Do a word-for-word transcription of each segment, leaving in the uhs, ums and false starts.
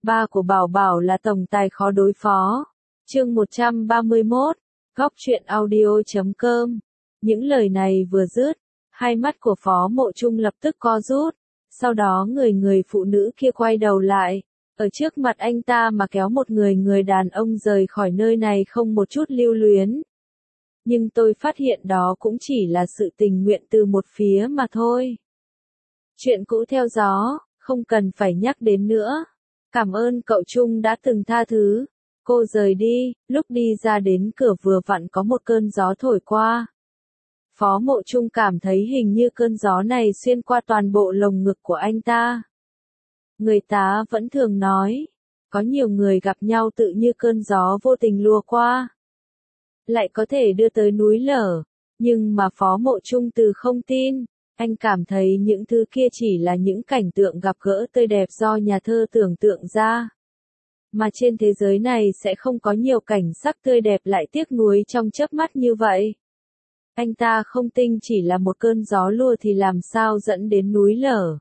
Ba của Bảo Bảo là tổng tài khó đối phó. Chương một trăm ba mươi mốt, góc truyện audio chấm com. Những lời này vừa dứt, hai mắt của Phó Mộ Trung lập tức co rút, sau đó người người phụ nữ kia quay đầu lại, ở trước mặt anh ta mà kéo một người người đàn ông rời khỏi nơi này không một chút lưu luyến. Nhưng tôi phát hiện đó cũng chỉ là sự tình nguyện từ một phía mà thôi. Chuyện cũ theo gió, không cần phải nhắc đến nữa. Cảm ơn cậu Trung đã từng tha thứ. Cô rời đi, lúc đi ra đến cửa vừa vặn có một cơn gió thổi qua. Phó Mộ Trung cảm thấy hình như cơn gió này xuyên qua toàn bộ lồng ngực của anh ta. Người ta vẫn thường nói, có nhiều người gặp nhau tự như cơn gió vô tình lùa qua, lại có thể đưa tới núi lở, nhưng mà Phó Mộ Trung từ không tin, anh cảm thấy những thứ kia chỉ là những cảnh tượng gặp gỡ tươi đẹp do nhà thơ tưởng tượng ra. Mà trên thế giới này sẽ không có nhiều cảnh sắc tươi đẹp lại tiếc nuối trong chớp mắt như vậy. Anh ta không tin chỉ là một cơn gió lùa thì làm sao dẫn đến núi lở.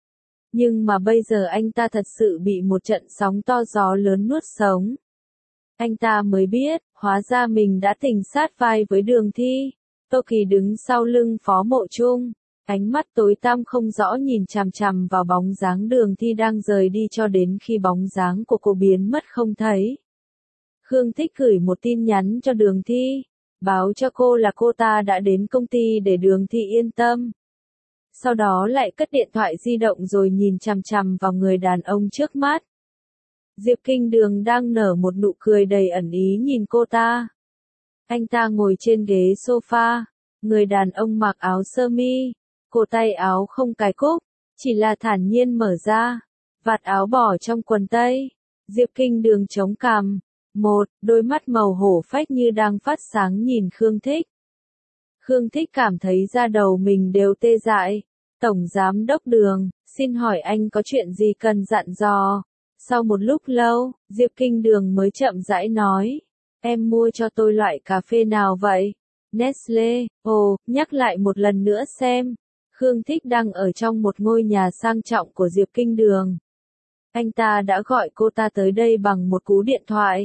Nhưng mà bây giờ anh ta thật sự bị một trận sóng to gió lớn nuốt sống. Anh ta mới biết, hóa ra mình đã tình sát vai với Đường Thi. Tô Kỳ đứng sau lưng Phó Mộ Trung, ánh mắt tối tăm không rõ nhìn chằm chằm vào bóng dáng Đường Thi đang rời đi cho đến khi bóng dáng của cô biến mất không thấy. Khương Thích gửi một tin nhắn cho Đường Thi, báo cho cô là cô ta đã đến công ty để Đường Thi yên tâm. Sau đó lại cất điện thoại di động rồi nhìn chằm chằm vào người đàn ông trước mắt. Diệp Kinh Đường đang nở một nụ cười đầy ẩn ý nhìn cô ta. Anh ta ngồi trên ghế sofa, người đàn ông mặc áo sơ mi, cổ tay áo không cài cúc, chỉ là thản nhiên mở ra, vạt áo bỏ trong quần tây. Diệp Kinh Đường chống cằm, một, đôi mắt màu hổ phách như đang phát sáng nhìn Khương Thích. Khương Thích cảm thấy da đầu mình đều tê dại. Tổng Giám đốc Đường, xin hỏi anh có chuyện gì cần dặn dò? Sau một lúc lâu, Diệp Kinh Đường mới chậm rãi nói, em mua cho tôi loại cà phê nào vậy? Nestle, ồ, nhắc lại một lần nữa xem. Khương Thích đang ở trong một ngôi nhà sang trọng của Diệp Kinh Đường. Anh ta đã gọi cô ta tới đây bằng một cú điện thoại.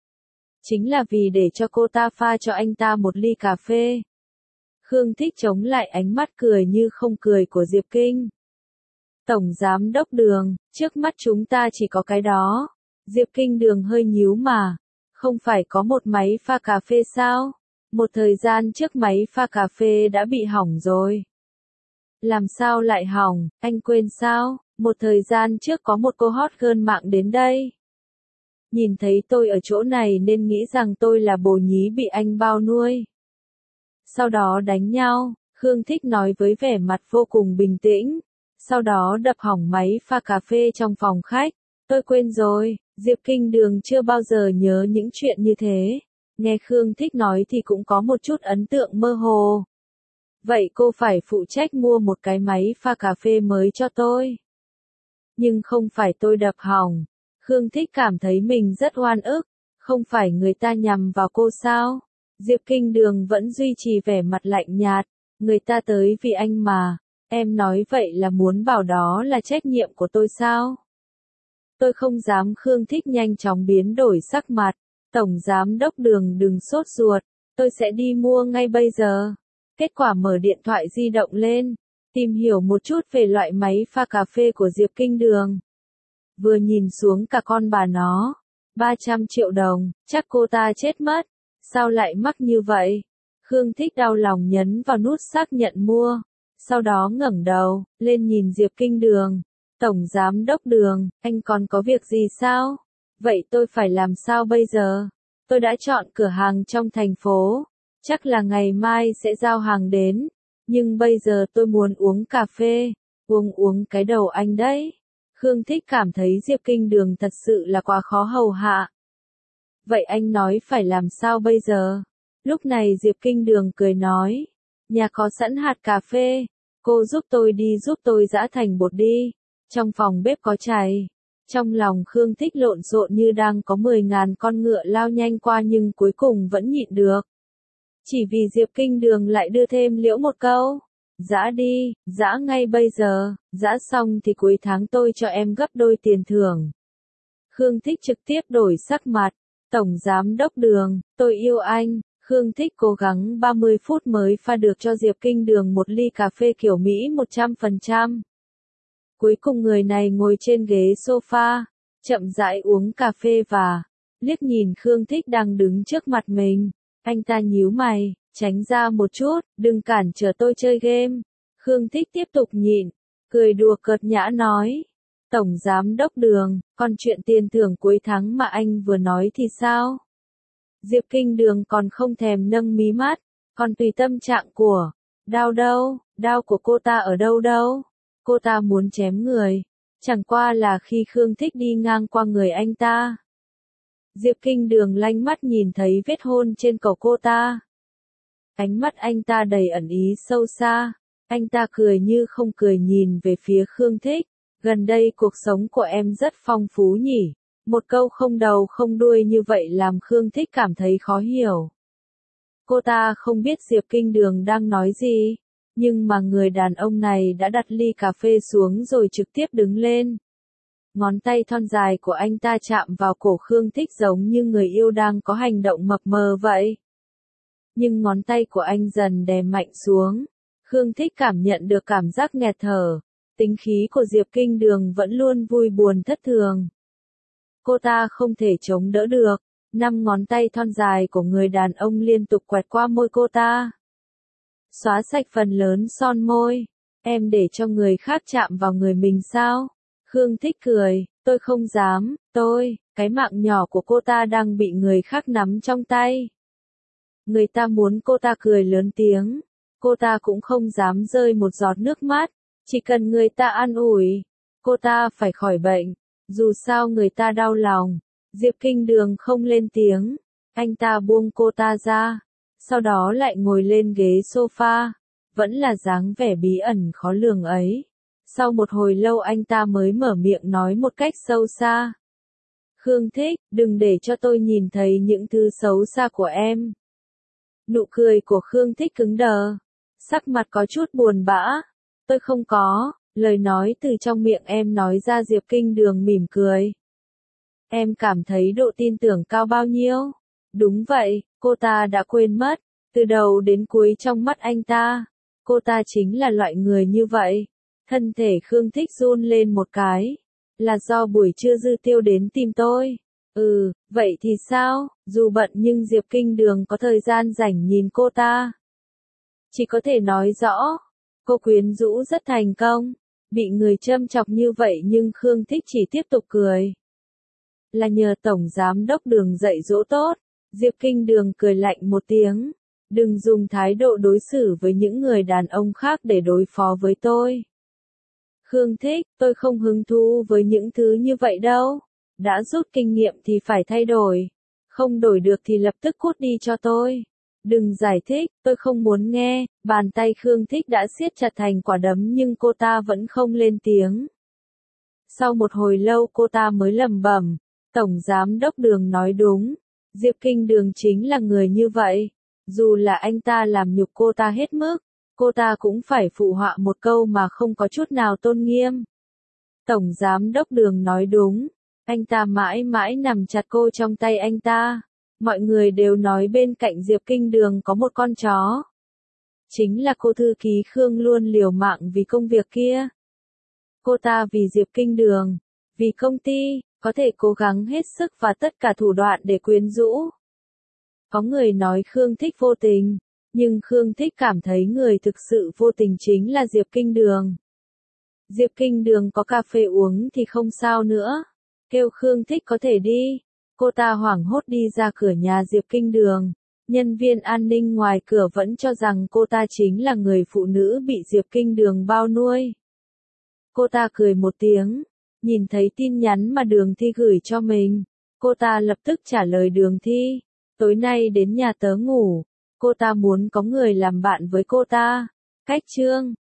Chính là vì để cho cô ta pha cho anh ta một ly cà phê. Khương Thích chống lại ánh mắt cười như không cười của Diệp Kinh. Tổng Giám đốc Đường, trước mắt chúng ta chỉ có cái đó. Diệp Kinh Đường hơi nhíu mà. Không phải có một máy pha cà phê sao? Một thời gian trước máy pha cà phê đã bị hỏng rồi. Làm sao lại hỏng, anh quên sao? Một thời gian trước có một cô hot girl mạng đến đây. Nhìn thấy tôi ở chỗ này nên nghĩ rằng tôi là bồ nhí bị anh bao nuôi. Sau đó đánh nhau, Khương Thích nói với vẻ mặt vô cùng bình tĩnh. Sau đó đập hỏng máy pha cà phê trong phòng khách. Tôi quên rồi, Diệp Kinh Đường chưa bao giờ nhớ những chuyện như thế. Nghe Khương Thích nói thì cũng có một chút ấn tượng mơ hồ. Vậy cô phải phụ trách mua một cái máy pha cà phê mới cho tôi. Nhưng không phải tôi đập hỏng. Khương Thích cảm thấy mình rất oan ức. Không phải người ta nhằm vào cô sao? Diệp Kinh Đường vẫn duy trì vẻ mặt lạnh nhạt. Người ta tới vì anh mà. Em nói vậy là muốn bảo đó là trách nhiệm của tôi sao? Tôi không dám. Khương Thích nhanh chóng biến đổi sắc mặt. Tổng Giám đốc Đường đừng sốt ruột. Tôi sẽ đi mua ngay bây giờ. Kết quả mở điện thoại di động lên. Tìm hiểu một chút về loại máy pha cà phê của Diệp Kinh Đường. Vừa nhìn xuống cả con bà nó. ba trăm triệu đồng, chắc cô ta chết mất. Sao lại mắc như vậy? Khương Thích đau lòng nhấn vào nút xác nhận mua. Sau đó ngẩng đầu, lên nhìn Diệp Kinh Đường. Tổng Giám đốc Đường, anh còn có việc gì sao? Vậy tôi phải làm sao bây giờ? Tôi đã chọn cửa hàng trong thành phố. Chắc là ngày mai sẽ giao hàng đến. Nhưng bây giờ tôi muốn uống cà phê. Uống uống cái đầu anh đấy. Khương Thích cảm thấy Diệp Kinh Đường thật sự là quá khó hầu hạ. Vậy anh nói phải làm sao bây giờ? Lúc này Diệp Kinh Đường cười nói. Nhà có sẵn hạt cà phê. Cô giúp tôi đi giúp tôi giã thành bột đi. Trong phòng bếp có chày. Trong lòng Khương Thích lộn xộn như đang có mười ngàn con ngựa lao nhanh qua nhưng cuối cùng vẫn nhịn được. Chỉ vì Diệp Kinh Đường lại đưa thêm liễu một câu. Giã đi, giã ngay bây giờ, giã xong thì cuối tháng tôi cho em gấp đôi tiền thưởng. Khương Thích trực tiếp đổi sắc mặt. Tổng Giám Đốc Đường, tôi yêu anh. Khương Thích cố gắng ba mươi phút mới pha được cho Diệp Kinh Đường một ly cà phê kiểu Mỹ một trăm phần trăm. Cuối cùng người này ngồi trên ghế sofa, chậm rãi uống cà phê và liếc nhìn Khương Thích đang đứng trước mặt mình. Anh ta nhíu mày, tránh ra một chút, đừng cản trở tôi chơi game. Khương Thích tiếp tục nhịn, cười đùa cợt nhã nói. Tổng Giám Đốc Đường, còn chuyện tiền thưởng cuối tháng mà anh vừa nói thì sao? Diệp Kinh Đường còn không thèm nâng mí mắt, còn tùy tâm trạng của. Đao đâu, đao của cô ta ở đâu đâu? Cô ta muốn chém người, chẳng qua là khi Khương Thích đi ngang qua người anh ta. Diệp Kinh Đường lanh mắt nhìn thấy vết hôn trên cổ cô ta. Ánh mắt anh ta đầy ẩn ý sâu xa, anh ta cười như không cười nhìn về phía Khương Thích. Gần đây cuộc sống của em rất phong phú nhỉ. Một câu không đầu không đuôi như vậy làm Khương Thích cảm thấy khó hiểu. Cô ta không biết Diệp Kinh Đường đang nói gì, nhưng mà người đàn ông này đã đặt ly cà phê xuống rồi trực tiếp đứng lên. Ngón tay thon dài của anh ta chạm vào cổ Khương Thích giống như người yêu đang có hành động mập mờ vậy. Nhưng ngón tay của anh dần đè mạnh xuống. Khương Thích cảm nhận được cảm giác nghẹt thở. Tính khí của Diệp Kinh Đường vẫn luôn vui buồn thất thường. Cô ta không thể chống đỡ được. Năm ngón tay thon dài của người đàn ông liên tục quẹt qua môi cô ta. Xóa sạch phần lớn son môi. Em để cho người khác chạm vào người mình sao? Khương Thích cười, tôi không dám, tôi, cái mạng nhỏ của cô ta đang bị người khác nắm trong tay. Người ta muốn cô ta cười lớn tiếng. Cô ta cũng không dám rơi một giọt nước mắt. Chỉ cần người ta an ủi, cô ta phải khỏi bệnh. Dù sao người ta đau lòng. Diệp Kinh Đường không lên tiếng. Anh ta buông cô ta ra. Sau đó lại ngồi lên ghế sofa. Vẫn là dáng vẻ bí ẩn khó lường ấy. Sau một hồi lâu anh ta mới mở miệng nói một cách sâu xa. Khương Thích, đừng để cho tôi nhìn thấy những thứ xấu xa của em. Nụ cười của Khương Thích cứng đờ. Sắc mặt có chút buồn bã. Tôi không có. Lời nói từ trong miệng em nói ra Diệp Kinh Đường mỉm cười. Em cảm thấy độ tin tưởng cao bao nhiêu? Đúng vậy, cô ta đã quên mất. Từ đầu đến cuối trong mắt anh ta, cô ta chính là loại người như vậy. Thân thể Khương Thích run lên một cái. Là do buổi trưa Dư Tiêu đến tìm tôi. Ừ, vậy thì sao? Dù bận nhưng Diệp Kinh Đường có thời gian rảnh nhìn cô ta. Chỉ có thể nói rõ, cô quyến rũ rất thành công. Bị người châm chọc như vậy nhưng Khương Thích chỉ tiếp tục cười. Là nhờ Tổng Giám Đốc Đường dạy dỗ tốt. Diệp Kinh Đường cười lạnh một tiếng. Đừng dùng thái độ đối xử với những người đàn ông khác để đối phó với tôi. Khương Thích, tôi không hứng thú với những thứ như vậy đâu. Đã rút kinh nghiệm thì phải thay đổi. Không đổi được thì lập tức cút đi cho tôi. Đừng giải thích, tôi không muốn nghe. Bàn tay Khương Thích đã siết chặt thành quả đấm nhưng cô ta vẫn không lên tiếng. Sau một hồi lâu cô ta mới lẩm bẩm. Tổng Giám Đốc Đường nói đúng. Diệp Kinh Đường chính là người như vậy. Dù là anh ta làm nhục cô ta hết mức, cô ta cũng phải phụ họa một câu mà không có chút nào tôn nghiêm. Tổng Giám Đốc Đường nói đúng. Anh ta mãi mãi nằm chặt cô trong tay anh ta. Mọi người đều nói bên cạnh Diệp Kinh Đường có một con chó. Chính là cô thư ký Khương luôn liều mạng vì công việc kia. Cô ta vì Diệp Kinh Đường, vì công ty, có thể cố gắng hết sức và tất cả thủ đoạn để quyến rũ. Có người nói Khương Thích vô tình, nhưng Khương Thích cảm thấy người thực sự vô tình chính là Diệp Kinh Đường. Diệp Kinh Đường có cà phê uống thì không sao nữa. Kêu Khương Thích có thể đi. Cô ta hoảng hốt đi ra cửa nhà Diệp Kinh Đường. Nhân viên an ninh ngoài cửa vẫn cho rằng cô ta chính là người phụ nữ bị Diệp Kinh Đường bao nuôi. Cô ta cười một tiếng. Nhìn thấy tin nhắn mà Đường Thi gửi cho mình. Cô ta lập tức trả lời Đường Thi. Tối nay đến nhà tớ ngủ. Cô ta muốn có người làm bạn với cô ta. Cách chương